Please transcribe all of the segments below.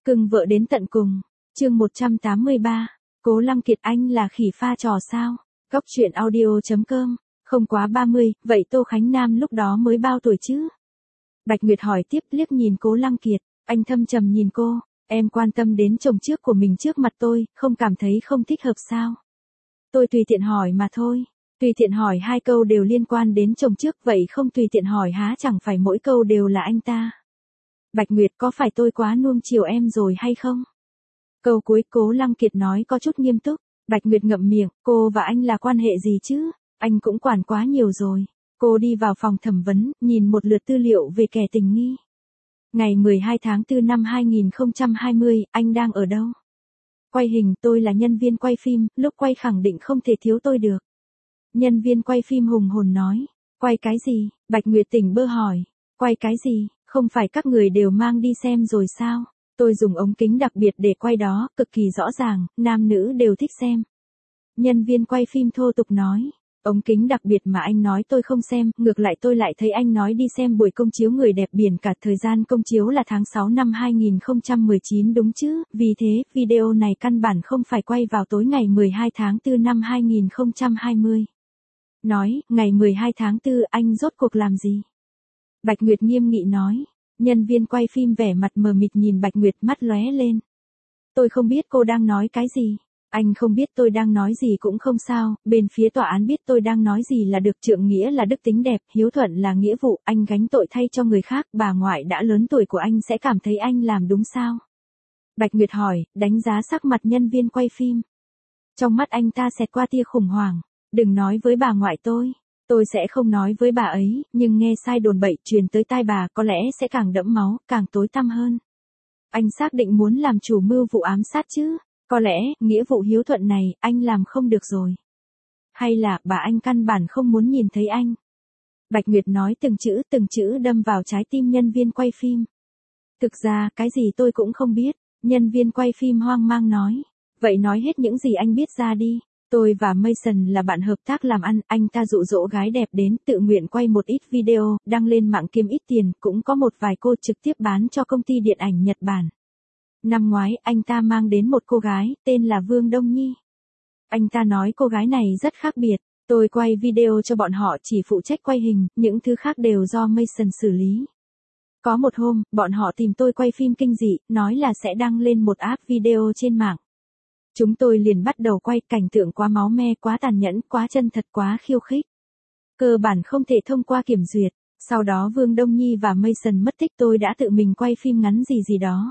Cưng vợ đến tận cùng. Chương 183. Cố Lăng Kiệt, anh là khỉ pha trò sao? Góc truyện audio.com. Không quá 30, vậy Tô Khánh Nam lúc đó mới bao tuổi chứ? Bạch Nguyệt hỏi tiếp, liếc nhìn Cố Lăng Kiệt, anh thâm trầm nhìn cô, em quan tâm đến chồng trước của mình trước mặt tôi, không cảm thấy không thích hợp sao? Tôi tùy tiện hỏi mà thôi. Tùy tiện hỏi hai câu đều liên quan đến chồng trước, vậy không tùy tiện hỏi há chẳng phải mỗi câu đều là anh ta? Bạch Nguyệt, có phải tôi quá nuông chiều em rồi hay không? Câu cuối Cố Lăng Kiệt nói có chút nghiêm túc. Bạch Nguyệt ngậm miệng, cô và anh là quan hệ gì chứ? Anh cũng quản quá nhiều rồi. Cô đi vào phòng thẩm vấn, nhìn một lượt tư liệu về kẻ tình nghi. Ngày 12 tháng 4 năm 2020, anh đang ở đâu? Quay hình, tôi là nhân viên quay phim, lúc quay khẳng định không thể thiếu tôi được. Nhân viên quay phim hùng hồn nói. Quay cái gì? Bạch Nguyệt tỉnh bơ hỏi. Quay cái gì? Không phải các người đều mang đi xem rồi sao? Tôi dùng ống kính đặc biệt để quay đó, cực kỳ rõ ràng, nam nữ đều thích xem. Nhân viên quay phim thô tục nói. Ống kính đặc biệt mà anh nói tôi không xem, ngược lại tôi lại thấy anh nói đi xem buổi công chiếu Người đẹp biển cả, thời gian công chiếu là tháng 6 năm 2019 đúng chứ, vì thế, video này căn bản không phải quay vào tối ngày 12 tháng 4 năm 2020. Nói, ngày 12 tháng 4 anh rốt cuộc làm gì? Bạch Nguyệt nghiêm nghị nói. Nhân viên quay phim vẻ mặt mờ mịt nhìn Bạch Nguyệt, mắt lóe lên. Tôi không biết cô đang nói cái gì. Anh không biết tôi đang nói gì cũng không sao, bên phía tòa án biết tôi đang nói gì là được, trượng nghĩa là đức tính đẹp, hiếu thuận là nghĩa vụ, anh gánh tội thay cho người khác, bà ngoại đã lớn tuổi của anh sẽ cảm thấy anh làm đúng sao? Bạch Nguyệt hỏi, đánh giá sắc mặt nhân viên quay phim. Trong mắt anh ta xẹt qua tia khủng hoảng, đừng nói với bà ngoại tôi sẽ không nói với bà ấy, nhưng nghe sai đồn bậy truyền tới tai bà có lẽ sẽ càng đẫm máu, càng tối tăm hơn. Anh xác định muốn làm chủ mưu vụ ám sát chứ? Có lẽ, nghĩa vụ hiếu thuận này, anh làm không được rồi. Hay là, bà anh căn bản không muốn nhìn thấy anh. Bạch Nguyệt nói từng chữ đâm vào trái tim nhân viên quay phim. Thực ra, cái gì tôi cũng không biết, nhân viên quay phim hoang mang nói. Vậy nói hết những gì anh biết ra đi. Tôi và Mason là bạn hợp tác làm ăn, anh ta dụ dỗ gái đẹp đến, tự nguyện quay một ít video, đăng lên mạng kiếm ít tiền, cũng có một vài cô trực tiếp bán cho công ty điện ảnh Nhật Bản. Năm ngoái, anh ta mang đến một cô gái, tên là Vương Đông Nhi. Anh ta nói cô gái này rất khác biệt, tôi quay video cho bọn họ chỉ phụ trách quay hình, những thứ khác đều do Mason xử lý. Có một hôm, bọn họ tìm tôi quay phim kinh dị, nói là sẽ đăng lên một app video trên mạng. Chúng tôi liền bắt đầu quay, cảnh tượng quá máu me, quá tàn nhẫn, quá chân thật, quá khiêu khích. Cơ bản không thể thông qua kiểm duyệt. Sau đó Vương Đông Nhi và Mason mất tích, tôi đã tự mình quay phim ngắn gì đó.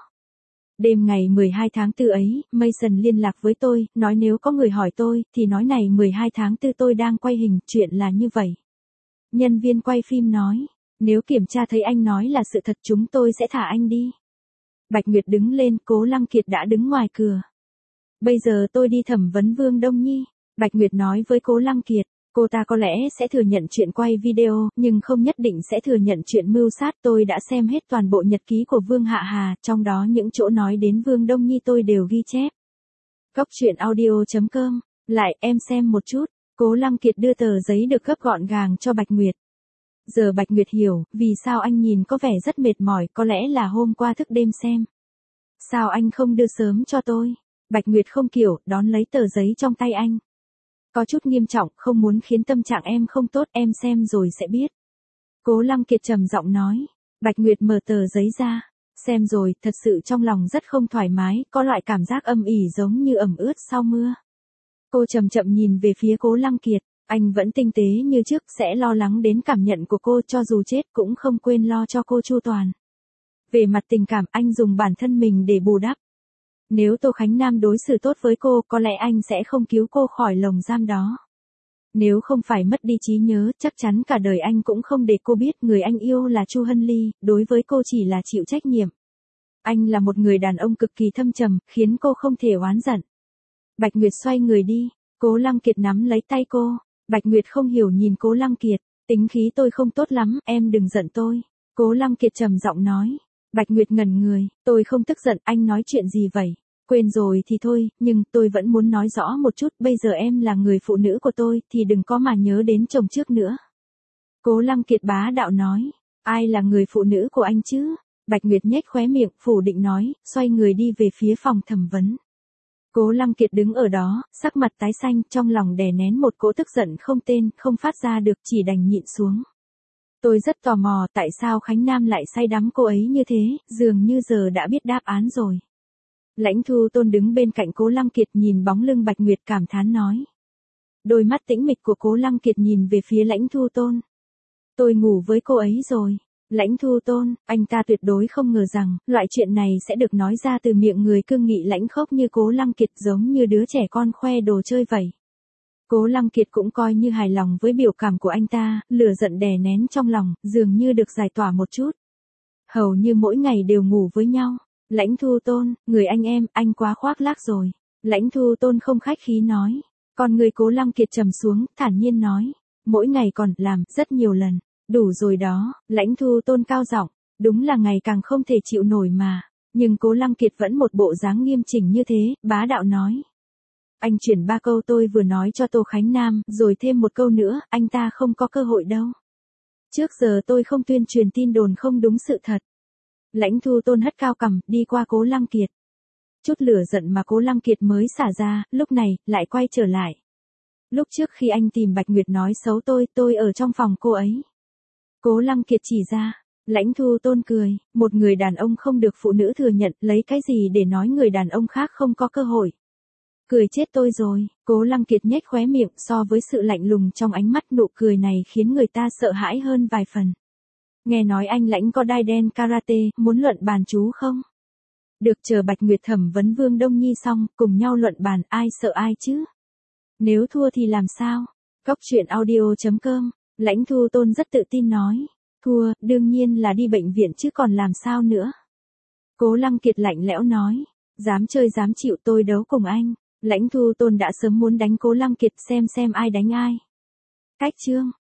Đêm ngày 12 tháng 4 ấy, Mason liên lạc với tôi, nói nếu có người hỏi tôi, thì nói này 12 tháng 4 tôi đang quay hình, chuyện là như vậy. Nhân viên quay phim nói, nếu kiểm tra thấy anh nói là sự thật chúng tôi sẽ thả anh đi. Bạch Nguyệt đứng lên, Cố Lăng Kiệt đã đứng ngoài cửa. Bây giờ tôi đi thẩm vấn Vương Đông Nhi. Bạch Nguyệt nói với Cố Lăng Kiệt, cô ta có lẽ sẽ thừa nhận chuyện quay video, nhưng không nhất định sẽ thừa nhận chuyện mưu sát. Tôi đã xem hết toàn bộ nhật ký của Vương Hạ Hà, trong đó những chỗ nói đến Vương Đông Nhi tôi đều ghi chép. Góc truyện audio.com, lại em xem một chút. Cố Lăng Kiệt đưa tờ giấy được gấp gọn gàng cho Bạch Nguyệt. Giờ Bạch Nguyệt hiểu, vì sao anh nhìn có vẻ rất mệt mỏi, có lẽ là hôm qua thức đêm xem. Sao anh không đưa sớm cho tôi? Bạch Nguyệt không kiểu, đón lấy tờ giấy trong tay anh. Có chút nghiêm trọng, không muốn khiến tâm trạng em không tốt, em xem rồi sẽ biết. Cố Lăng Kiệt trầm giọng nói. Bạch Nguyệt mở tờ giấy ra. Xem rồi, thật sự trong lòng rất không thoải mái, có loại cảm giác âm ỉ giống như ẩm ướt sau mưa. Cô chậm chậm nhìn về phía Cố Lăng Kiệt, anh vẫn tinh tế như trước, sẽ lo lắng đến cảm nhận của cô, cho dù chết cũng không quên lo cho cô chu toàn. Về mặt tình cảm, anh dùng bản thân mình để bù đắp. Nếu Tô Khánh Nam đối xử tốt với cô, có lẽ anh sẽ không cứu cô khỏi lồng giam đó. Nếu không phải mất đi trí nhớ, chắc chắn cả đời anh cũng không để cô biết người anh yêu là Chu Hân Ly, đối với cô chỉ là chịu trách nhiệm. Anh là một người đàn ông cực kỳ thâm trầm, khiến cô không thể oán giận. Bạch Nguyệt xoay người đi, Cố Lăng Kiệt nắm lấy tay cô. Bạch Nguyệt không hiểu nhìn Cố Lăng Kiệt, tính khí tôi không tốt lắm, em đừng giận tôi. Cố Lăng Kiệt trầm giọng nói. Bạch Nguyệt ngẩn người, tôi không tức giận, anh nói chuyện gì vậy? Quên rồi thì thôi, nhưng tôi vẫn muốn nói rõ một chút, bây giờ em là người phụ nữ của tôi, thì đừng có mà nhớ đến chồng trước nữa. Cố Lăng Kiệt bá đạo nói, ai là người phụ nữ của anh chứ? Bạch Nguyệt nhếch khóe miệng, phủ định nói, xoay người đi về phía phòng thẩm vấn. Cố Lăng Kiệt đứng ở đó, sắc mặt tái xanh, trong lòng đè nén một cỗ tức giận không tên, không phát ra được, chỉ đành nhịn xuống. Tôi rất tò mò tại sao Khánh Nam lại say đắm cô ấy như thế, dường như giờ đã biết đáp án rồi. Lãnh Thu Tôn đứng bên cạnh Cố Lăng Kiệt nhìn bóng lưng Bạch Nguyệt cảm thán nói. Đôi mắt tĩnh mịch của Cố Lăng Kiệt nhìn về phía Lãnh Thu Tôn. Tôi ngủ với cô ấy rồi. Lãnh Thu Tôn, anh ta tuyệt đối không ngờ rằng, loại chuyện này sẽ được nói ra từ miệng người cương nghị lãnh khốc như Cố Lăng Kiệt, giống như đứa trẻ con khoe đồ chơi vậy. Cố Lăng Kiệt cũng coi như hài lòng với biểu cảm của anh ta, lửa giận đè nén trong lòng, dường như được giải tỏa một chút. Hầu như mỗi ngày đều ngủ với nhau. Lãnh Thu Tôn, người anh em, anh quá khoác lác rồi. Lãnh Thu Tôn không khách khí nói. Còn người Cố Lăng Kiệt trầm xuống, thản nhiên nói. Mỗi ngày còn làm, rất nhiều lần. Đủ rồi đó, Lãnh Thu Tôn cao giọng, đúng là ngày càng không thể chịu nổi mà. Nhưng Cố Lăng Kiệt vẫn một bộ dáng nghiêm chỉnh như thế, bá đạo nói. Anh chuyển 3 câu tôi vừa nói cho Tô Khánh Nam, rồi thêm một câu nữa, anh ta không có cơ hội đâu. Trước giờ tôi không tuyên truyền tin đồn không đúng sự thật. Lãnh Thu Tôn hất cao cằm, đi qua Cố Lăng Kiệt. Chút lửa giận mà Cố Lăng Kiệt mới xả ra, lúc này, lại quay trở lại. Lúc trước khi anh tìm Bạch Nguyệt nói xấu tôi ở trong phòng cô ấy. Cố Lăng Kiệt chỉ ra. Lãnh Thu Tôn cười, một người đàn ông không được phụ nữ thừa nhận, lấy cái gì để nói người đàn ông khác không có cơ hội. Cười chết tôi rồi, Cố Lăng Kiệt nhếch khóe miệng, so với sự lạnh lùng trong ánh mắt, nụ cười này khiến người ta sợ hãi hơn vài phần. Nghe nói anh Lãnh có đai đen karate, muốn luận bàn chú không? Được, chờ Bạch Nguyệt thẩm vấn Vương Đông Nhi xong, cùng nhau luận bàn, ai sợ ai chứ? Nếu thua thì làm sao? Góc truyện audio.com, Lãnh Thu Tôn rất tự tin nói. Thua, đương nhiên là đi bệnh viện chứ còn làm sao nữa. Cố Lăng Kiệt lạnh lẽo nói. Dám chơi dám chịu, tôi đấu cùng anh. Lãnh Thu Tôn đã sớm muốn đánh Cố Lăng Kiệt, xem ai đánh ai. Cách chương.